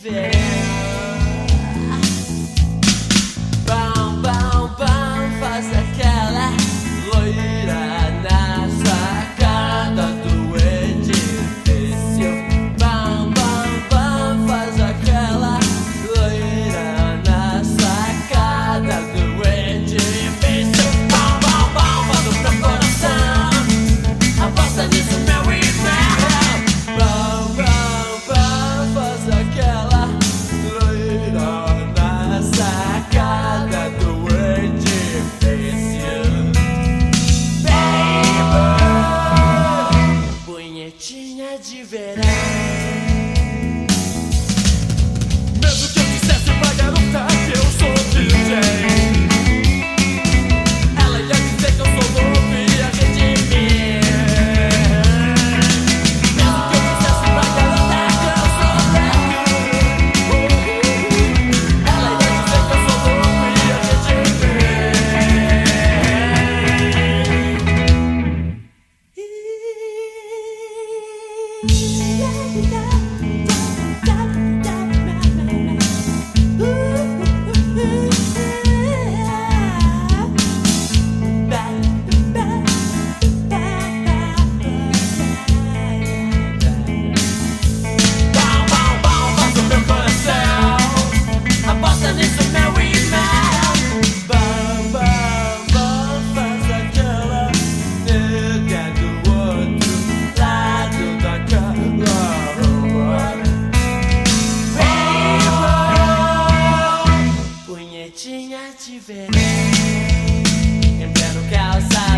verão. Bam, bam, bam, faz aquela loira na sacada do edifício. Bam, bam, bam, faz aquela loira na sacada do edifício. Bam, bam, bam, faz o meu coração. Aposta nisso, meu irmão. Bam, bam, bam, faz aquela loira na sacada do edifício. Baby, punhetinha de verão. Mesmo que eu dissesse pra garota que eu sou DJ, ela ia dizer que eu sou louco e ia redimir. Mesmo que eu dissesse pra garota que eu sou louco, ela ia dizer que eu sou louco e ia redimir. Bam, bam, bam, faz o meu coração. Aposta nisso, meu irmão. Bam, bam, bam, faz aquela nega do outro lado daquela rua. Baby, punhetinha de verão. Em pleno calçadão.